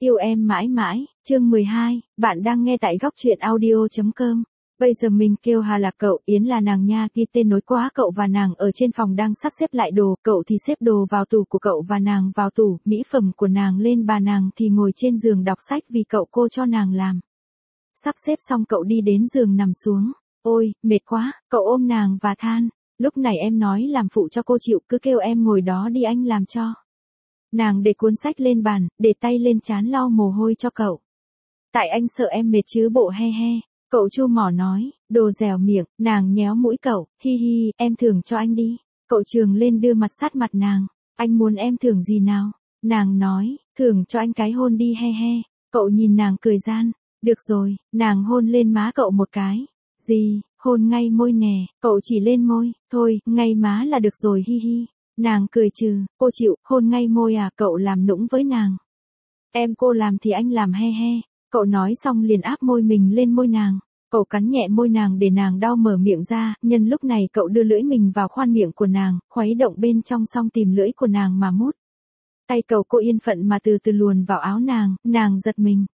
Yêu em mãi mãi, chương 12, bạn đang nghe tại góc truyện audio.com. Bây giờ mình kêu Hà là cậu, Yến là nàng nha, ghi tên nối quá. Cậu và nàng ở trên phòng đang sắp xếp lại đồ, cậu thì xếp đồ vào tủ của cậu và nàng vào tủ, mỹ phẩm của nàng lên bà, nàng thì ngồi trên giường đọc sách vì cậu cô cho nàng làm. Sắp xếp xong cậu đi đến giường nằm xuống. Ôi, mệt quá, cậu ôm nàng và than. Lúc này em nói làm phụ cho cô chịu, cứ kêu em ngồi đó đi anh làm cho. Nàng để cuốn sách lên bàn, để tay lên trán lau mồ hôi cho cậu. Tại anh sợ em mệt chứ bộ he he. Cậu chu mỏ nói, đồ dẻo miệng. Nàng nhéo mũi cậu, hi hi, em thưởng cho anh đi. Cậu trường lên đưa mặt sát mặt nàng. Anh muốn em thưởng gì nào? Nàng nói, thưởng cho anh cái hôn đi he he. Cậu nhìn nàng cười gian. Được rồi, nàng hôn lên má cậu một cái. Gì, hôn ngay môi nè. Cậu chỉ lên môi, thôi, ngay má là được rồi hi hi. Nàng cười trừ, cô chịu, hôn ngay môi à? Cậu làm nũng với nàng. Em cô làm thì anh làm he he. Cậu nói xong liền áp môi mình lên môi nàng. Cậu cắn nhẹ môi nàng để nàng đau mở miệng ra, nhân lúc này cậu đưa lưỡi mình vào khoan miệng của nàng, khuấy động bên trong xong tìm lưỡi của nàng mà mút. Tay cậu cô yên phận mà từ từ luồn vào áo nàng giật mình.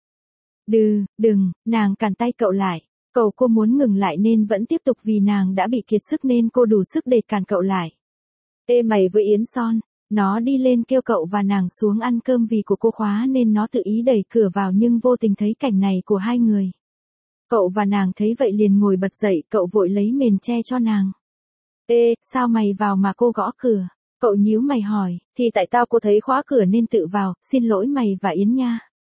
Đừng, nàng cản tay cậu lại. Cậu cô muốn ngừng lại nên vẫn tiếp tục vì nàng đã bị kiệt sức nên cô đủ sức để cản cậu lại. Ê mày với Yến Son, nó đi lên kêu cậu và nàng xuống ăn cơm vì của cô khóa nên nó tự ý đẩy cửa vào nhưng vô tình thấy cảnh này của hai người. Cậu và nàng thấy vậy liền ngồi bật dậy, cậu vội lấy mền che cho nàng. Ê, sao mày vào mà cô gõ cửa? Cậu nhíu mày hỏi, thì tại tao cô thấy khóa cửa nên tự vào, xin lỗi mày và Yến nha.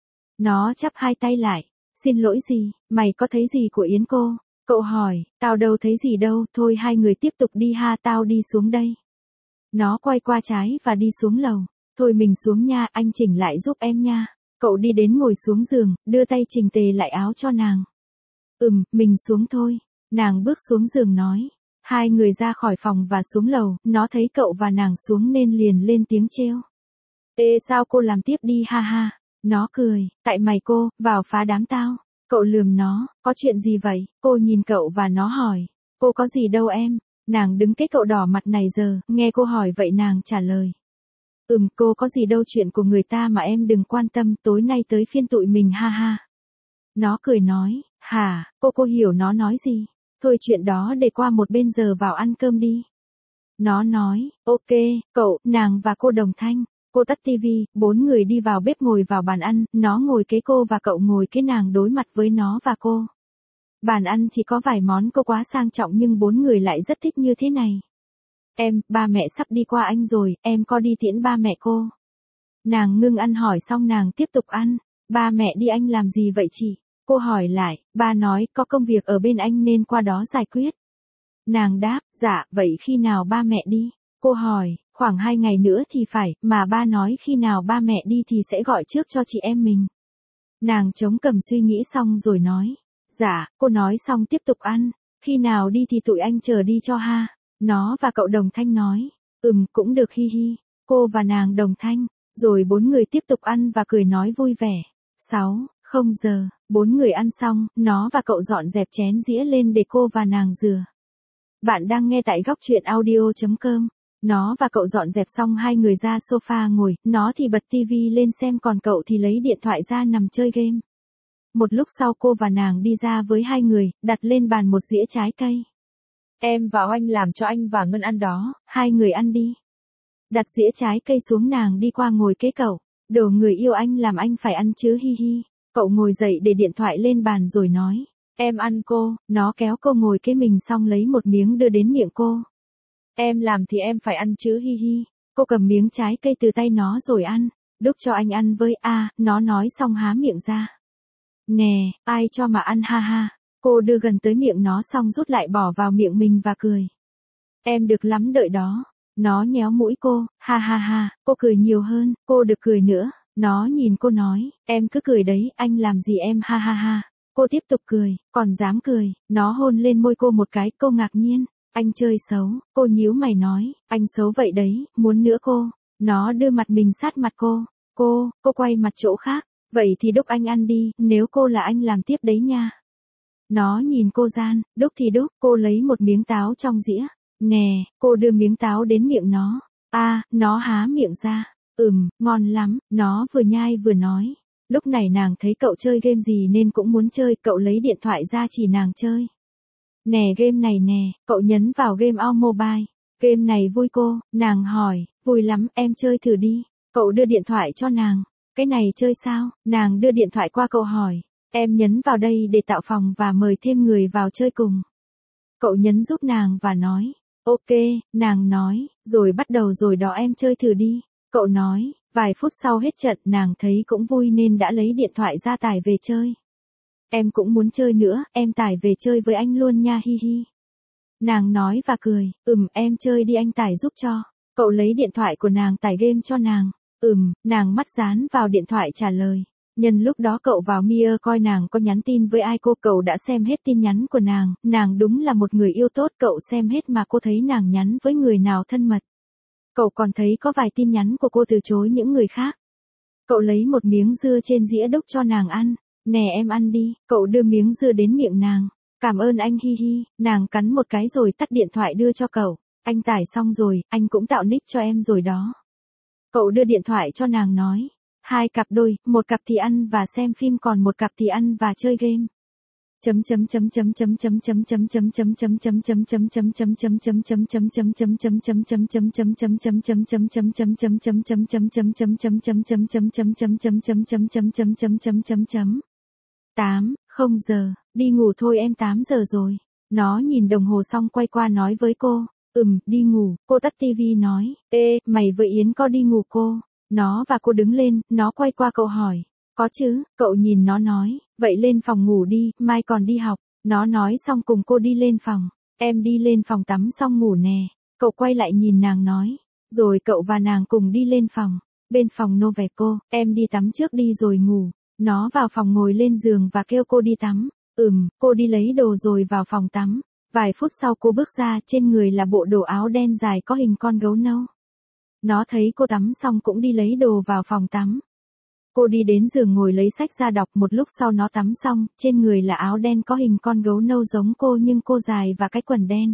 Nó chắp hai tay lại, xin lỗi gì, mày có thấy gì của Yến cô? Cậu hỏi, tao đâu thấy gì đâu, thôi hai người tiếp tục đi ha, tao đi xuống đây. Nó quay qua trái và đi xuống lầu. Thôi mình xuống nha, anh chỉnh lại giúp em nha. Cậu đi đến ngồi xuống giường, đưa tay chỉnh tề lại áo cho nàng. Mình xuống thôi. Nàng bước xuống giường nói. Hai người ra khỏi phòng và xuống lầu, nó thấy cậu và nàng xuống nên liền lên tiếng trêu. Ê sao cô làm tiếp đi ha ha. Nó cười, tại mày cô, vào phá đám tao. Cậu lườm nó, có chuyện gì vậy? Cô nhìn cậu và nó hỏi. Cô có gì đâu em. Nàng đứng cái cậu đỏ mặt này giờ, nghe cô hỏi vậy nàng trả lời. Cô có gì đâu, chuyện của người ta mà em đừng quan tâm, tối nay tới phiên tụi mình ha ha. Nó cười nói, hả, cô hiểu nó nói gì? Thôi chuyện đó để qua một bên, giờ vào ăn cơm đi. Nó nói, ok, cậu, nàng và cô đồng thanh. Cô tắt tivi, bốn người đi vào bếp ngồi vào bàn ăn, nó ngồi kế cô và cậu ngồi kế nàng đối mặt với nó và cô. Bàn ăn chỉ có vài món cô quá sang trọng nhưng bốn người lại rất thích như thế này. Em, ba mẹ sắp đi qua anh rồi, em có đi tiễn ba mẹ cô. Nàng ngưng ăn hỏi xong nàng tiếp tục ăn. Ba mẹ đi anh làm gì vậy chị? Cô hỏi lại, ba nói có công việc ở bên anh nên qua đó giải quyết. Nàng đáp, dạ, vậy khi nào ba mẹ đi? Cô hỏi, khoảng 2 ngày nữa thì phải, mà ba nói khi nào ba mẹ đi thì sẽ gọi trước cho chị em mình. Nàng chống cằm suy nghĩ xong rồi nói. Dạ, cô nói xong tiếp tục ăn. Khi nào đi thì tụi anh chờ đi cho ha. Nó và cậu đồng thanh nói. Cũng được hi hi. Cô và nàng đồng thanh. Rồi bốn người tiếp tục ăn và cười nói vui vẻ. 6:00 giờ, bốn người ăn xong, nó và cậu dọn dẹp chén dĩa lên để cô và nàng rửa. Bạn đang nghe tại góc truyện audio.com. Nó và cậu dọn dẹp xong hai người ra sofa ngồi, nó thì bật tivi lên xem còn cậu thì lấy điện thoại ra nằm chơi game. Một lúc sau cô và nàng đi ra với hai người, đặt lên bàn một dĩa trái cây. Em vào anh làm cho anh và Ngân ăn đó, hai người ăn đi. Đặt dĩa trái cây xuống nàng đi qua ngồi kế cậu. Đồ người yêu anh làm anh phải ăn chứ hi hi. Cậu ngồi dậy để điện thoại lên bàn rồi nói. Em ăn cô, nó kéo cô ngồi kế mình xong lấy một miếng đưa đến miệng cô. Em làm thì em phải ăn chứ hi hi. Cô cầm miếng trái cây từ tay nó rồi ăn. Đúc cho anh ăn với nó nói xong há miệng ra. Nè, ai cho mà ăn ha ha. Cô đưa gần tới miệng nó xong rút lại bỏ vào miệng mình và cười. Em được lắm đợi đó. Nó nhéo mũi cô, ha ha ha, cô cười nhiều hơn, cô được cười nữa. Nó nhìn cô nói, em cứ cười đấy, anh làm gì em ha ha ha. Cô tiếp tục cười, còn dám cười. Nó hôn lên môi cô một cái, cô ngạc nhiên. Anh chơi xấu, cô nhíu mày nói, anh xấu vậy đấy, muốn nữa cô. Nó đưa mặt mình sát mặt cô. Cô quay mặt chỗ khác. Vậy thì đúc anh ăn đi, nếu cô là anh làm tiếp đấy nha. Nó nhìn cô gian, đúc thì đúc, cô lấy một miếng táo trong dĩa. Nè, cô đưa miếng táo đến miệng nó. Nó há miệng ra. Ngon lắm, nó vừa nhai vừa nói. Lúc này nàng thấy cậu chơi game gì nên cũng muốn chơi, cậu lấy điện thoại ra chỉ nàng chơi. Nè game này nè, cậu nhấn vào game on mobile. Game này vui cô, nàng hỏi, vui lắm, em chơi thử đi. Cậu đưa điện thoại cho nàng. Cái này chơi sao? Nàng đưa điện thoại qua cậu hỏi. Em nhấn vào đây để tạo phòng và mời thêm người vào chơi cùng. Cậu nhấn giúp nàng và nói. Ok, nàng nói, rồi bắt đầu rồi đó em chơi thử đi. Cậu nói, vài phút sau hết trận nàng thấy cũng vui nên đã lấy điện thoại ra tải về chơi. Em cũng muốn chơi nữa, em tải về chơi với anh luôn nha hi hi. Nàng nói và cười, em chơi đi anh tải giúp cho. Cậu lấy điện thoại của nàng tải game cho nàng. Nàng mắt dán vào điện thoại trả lời. Nhân lúc đó cậu vào Mia coi nàng có nhắn tin với ai cậu đã xem hết tin nhắn của nàng đúng là một người yêu tốt, cậu xem hết mà cô thấy nàng nhắn với người nào thân mật. Cậu còn thấy có vài tin nhắn của cô từ chối những người khác. Cậu lấy một miếng dưa trên dĩa đút cho nàng ăn, nè em ăn đi, cậu đưa miếng dưa đến miệng nàng. Cảm ơn anh hi hi, nàng cắn một cái rồi tắt điện thoại đưa cho cậu. Anh tải xong rồi, anh cũng tạo nick cho em rồi đó. Cậu đưa điện thoại cho nàng nói. 2 cặp đôi, 1 cặp thì ăn và xem phim còn 1 cặp thì ăn và chơi game. Không giờ, đi ngủ thôi em 8 giờ rồi. Nó nhìn đồng hồ xong quay qua nói với cô. Đi ngủ, cô tắt tivi nói. Ê, mày với Yến có đi ngủ cô? Nó và cô đứng lên, nó quay qua cậu hỏi. Có chứ, cậu nhìn nó nói. Vậy lên phòng ngủ đi, mai còn đi học. Nó nói xong cùng cô đi lên phòng. Em đi lên phòng tắm xong ngủ nè. Cậu quay lại nhìn nàng nói. Rồi cậu và nàng cùng đi lên phòng. Bên phòng Noveco, em đi tắm trước đi rồi ngủ. Nó vào phòng ngồi lên giường và kêu cô đi tắm. Cô đi lấy đồ rồi vào phòng tắm. Vài phút sau cô bước ra, trên người là bộ đồ áo đen dài có hình con gấu nâu. Nó thấy cô tắm xong cũng đi lấy đồ vào phòng tắm. Cô đi đến giường ngồi lấy sách ra đọc, một lúc sau nó tắm xong, trên người là áo đen có hình con gấu nâu giống cô nhưng cô dài và cái quần đen.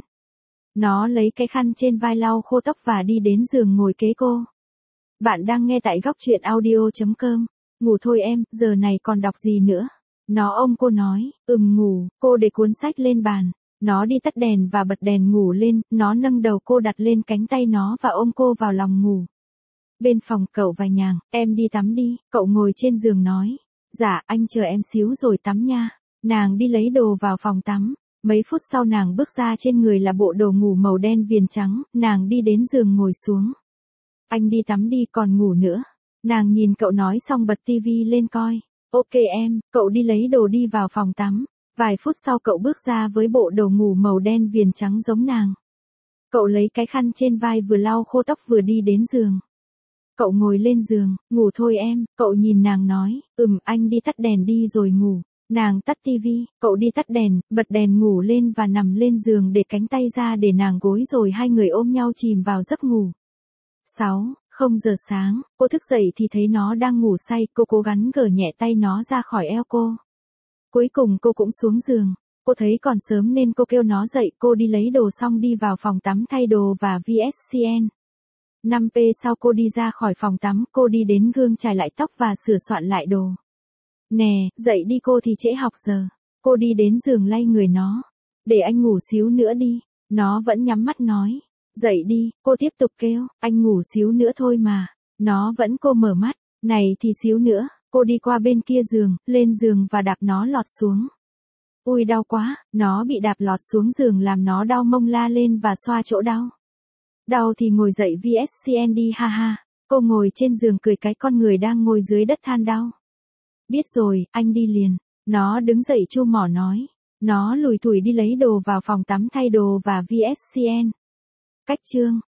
Nó lấy cái khăn trên vai lau khô tóc và đi đến giường ngồi kế cô. Bạn đang nghe tại góc truyện audio.com. Ngủ thôi em, giờ này còn đọc gì nữa? Nó ôm cô nói, ngủ, cô để cuốn sách lên bàn. Nó đi tắt đèn và bật đèn ngủ lên, nó nâng đầu cô đặt lên cánh tay nó và ôm cô vào lòng ngủ. Bên phòng cậu và nhàng, em đi tắm đi, cậu ngồi trên giường nói. Dạ, anh chờ em xíu rồi tắm nha. Nàng đi lấy đồ vào phòng tắm. Mấy phút sau nàng bước ra, trên người là bộ đồ ngủ màu đen viền trắng, nàng đi đến giường ngồi xuống. Anh đi tắm đi, còn ngủ nữa. Nàng nhìn cậu nói xong bật tivi lên coi. Ok em, cậu đi lấy đồ đi vào phòng tắm. Vài phút sau cậu bước ra với bộ đồ ngủ màu đen viền trắng giống nàng. Cậu lấy cái khăn trên vai vừa lau khô tóc vừa đi đến giường. Cậu ngồi lên giường, ngủ thôi em, cậu nhìn nàng nói, anh đi tắt đèn đi rồi ngủ. Nàng tắt tivi, cậu đi tắt đèn, bật đèn ngủ lên và nằm lên giường để cánh tay ra để nàng gối rồi hai người ôm nhau chìm vào giấc ngủ. 0 giờ sáng, cô thức dậy thì thấy nó đang ngủ say, cô cố gắng gỡ nhẹ tay nó ra khỏi eo cô. Cuối cùng cô cũng xuống giường, cô thấy còn sớm nên cô kêu nó dậy, cô đi lấy đồ xong đi vào phòng tắm thay đồ và VSCN. 5p sau cô đi ra khỏi phòng tắm, cô đi đến gương chải lại tóc và sửa soạn lại đồ. Nè, dậy đi cô thì trễ học giờ. Cô đi đến giường lay người nó. Để anh ngủ xíu nữa đi. Nó vẫn nhắm mắt nói. Dậy đi, cô tiếp tục kêu, anh ngủ xíu nữa thôi mà. Nó vẫn cô mở mắt, này thì xíu nữa. Cô đi qua bên kia giường, lên giường và đạp nó lọt xuống. Ui đau quá, nó bị đạp lọt xuống giường làm nó đau mông la lên và xoa chỗ đau. Đau thì ngồi dậy VSCN đi ha ha. Cô ngồi trên giường cười cái con người đang ngồi dưới đất than đau. Biết rồi, anh đi liền. Nó đứng dậy chu mỏ nói. Nó lủi thủi đi lấy đồ vào phòng tắm thay đồ và VSCN. Cách chương